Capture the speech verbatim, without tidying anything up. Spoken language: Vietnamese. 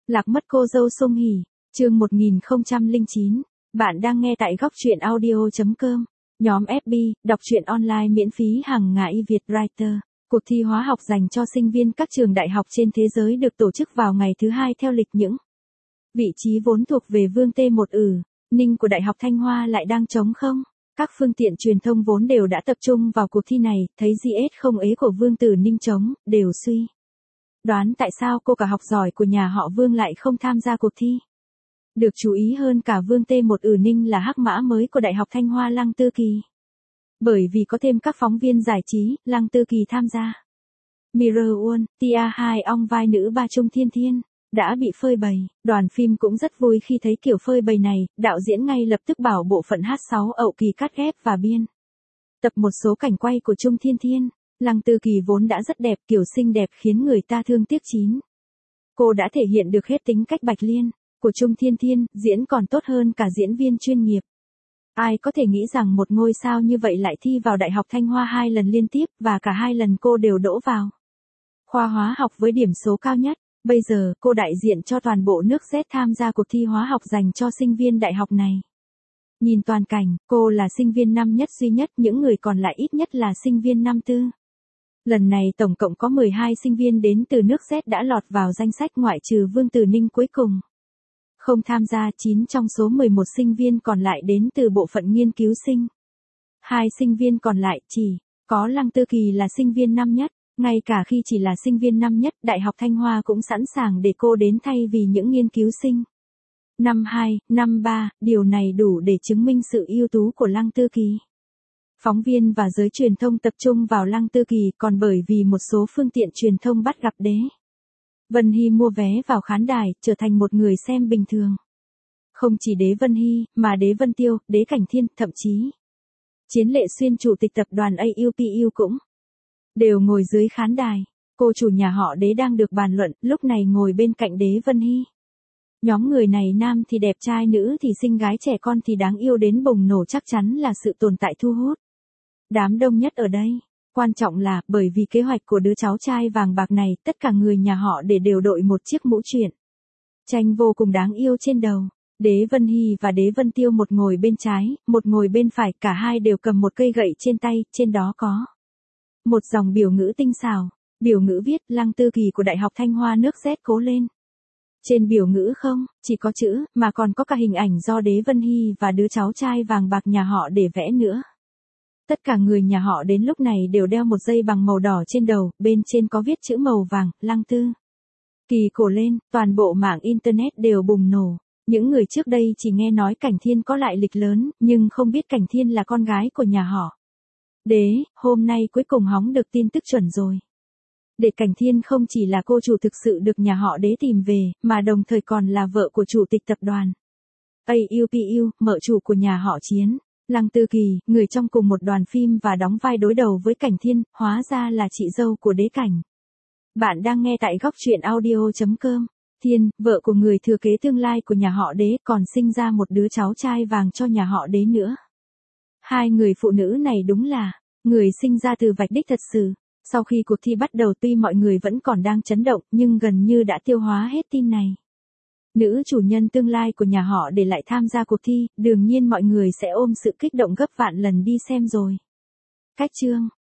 Lạc mất cô dâu Song Hỷ, chương một nghìn không trăm lẻ chín. Bạn đang nghe tại góc truyện audio chấm com. Nhóm ép bê, đọc truyện online miễn phí hàng ngày Việt Writer. Cuộc thi hóa học dành cho sinh viên các trường đại học trên thế giới được tổ chức vào ngày thứ hai theo lịch. Những vị trí vốn thuộc về Vương T một ử, Ninh của Đại học Thanh Hoa lại đang trống không. Các phương tiện truyền thông vốn đều đã tập trung vào cuộc thi này, thấy giê ét không ế của Vương Tử Ninh trống, đều suy đoán tại sao cô cả học giỏi của nhà họ Vương lại không tham gia cuộc thi. Được chú ý hơn cả Vương T một ử Ninh là hắc mã mới của Đại học Thanh Hoa Lăng Tư Kỳ. Bởi vì có thêm các phóng viên giải trí, Lăng Tư Kỳ tham gia. Mirror One, Tia hai ong vai nữ ba Trung Thiên Thiên, đã bị phơi bày. Đoàn phim cũng rất vui khi thấy kiểu phơi bày này, đạo diễn ngay lập tức bảo bộ phận hát sáu ậu kỳ cắt ghép và biên tập một số cảnh quay của Trung Thiên Thiên. Lăng Tư Kỳ vốn đã rất đẹp, kiểu xinh đẹp khiến người ta thương tiếc chín. Cô đã thể hiện được hết tính cách Bạch Liên của Trung Thiên Thiên, diễn còn tốt hơn cả diễn viên chuyên nghiệp. Ai có thể nghĩ rằng một ngôi sao như vậy lại thi vào Đại học Thanh Hoa hai lần liên tiếp, và cả hai lần cô đều đỗ vào khoa hóa học với điểm số cao nhất. Bây giờ, cô đại diện cho toàn bộ nước Z tham gia cuộc thi hóa học dành cho sinh viên đại học này. Nhìn toàn cảnh, cô là sinh viên năm nhất duy nhất, những người còn lại ít nhất là sinh viên năm tư. Lần này tổng cộng có mười hai sinh viên đến từ nước Z đã lọt vào danh sách, ngoại trừ Vương Tử Ninh cuối cùng không tham gia. Chín trong số mười một sinh viên còn lại đến từ bộ phận nghiên cứu sinh. Hai sinh viên còn lại chỉ có Lăng Tư Kỳ là sinh viên năm nhất. Ngay cả khi chỉ là sinh viên năm nhất, Đại học Thanh Hoa cũng sẵn sàng để cô đến thay vì những nghiên cứu sinh năm hai, năm ba, điều này đủ để chứng minh sự ưu tú của Lăng Tư Kỳ. Phóng viên và giới truyền thông tập trung vào Lăng Tư Kỳ còn bởi vì một số phương tiện truyền thông bắt gặp Đế Vân Hy mua vé vào khán đài, trở thành một người xem bình thường. Không chỉ Đế Vân Hy, mà Đế Vân Tiêu, Đế Cảnh Thiên, thậm chí Chiến Lệ Xuyên, chủ tịch tập đoàn a u pê u cũng đều ngồi dưới khán đài. Cô chủ nhà họ Đế đang được bàn luận, lúc này ngồi bên cạnh Đế Vân Hy. Nhóm người này nam thì đẹp trai, nữ thì xinh gái, trẻ con thì đáng yêu đến bùng nổ, chắc chắn là sự tồn tại thu hút đám đông nhất ở đây. Quan trọng là, bởi vì kế hoạch của đứa cháu trai vàng bạc này, tất cả người nhà họ để đều đội một chiếc mũ chuyện tranh vô cùng đáng yêu trên đầu. Đế Vân Hy và Đế Vân Tiêu, một ngồi bên trái, một ngồi bên phải, cả hai đều cầm một cây gậy trên tay, trên đó có một dòng biểu ngữ tinh xảo. Biểu ngữ viết Lăng Tư Kỳ của Đại học Thanh Hoa nước Z cố lên. Trên biểu ngữ không chỉ có chữ, mà còn có cả hình ảnh do Đế Vân Hy và đứa cháu trai vàng bạc nhà họ để vẽ nữa. Tất cả người nhà họ đến lúc này đều đeo một dây bằng màu đỏ trên đầu, bên trên có viết chữ màu vàng, Lăng Tư Kỳ cổ lên. Toàn bộ mạng Internet đều bùng nổ. Những người trước đây chỉ nghe nói Cảnh Thiên có lại lịch lớn, nhưng không biết Cảnh Thiên là con gái của nhà họ Đế. Hôm nay cuối cùng hóng được tin tức chuẩn rồi. Để Cảnh Thiên không chỉ là cô chủ thực sự được nhà họ Đế tìm về, mà đồng thời còn là vợ của chủ tịch tập đoàn a u pê u, mợ chủ của nhà họ Chiến. Lăng Tư Kỳ, người trong cùng một đoàn phim và đóng vai đối đầu với Cảnh Thiên, hóa ra là chị dâu của Đế Cảnh. Bạn đang nghe tại góc truyện audio chấm com. Thiên, vợ của người thừa kế tương lai của nhà họ Đế, còn sinh ra một đứa cháu trai vàng cho nhà họ Đế nữa. Hai người phụ nữ này đúng là người sinh ra từ vạch đích thật sự. Sau khi cuộc thi bắt đầu, tuy mọi người vẫn còn đang chấn động, nhưng gần như đã tiêu hóa hết tin này. Nữ chủ nhân tương lai của nhà họ để lại tham gia cuộc thi, đương nhiên mọi người sẽ ôm sự kích động gấp vạn lần đi xem rồi. Cách chương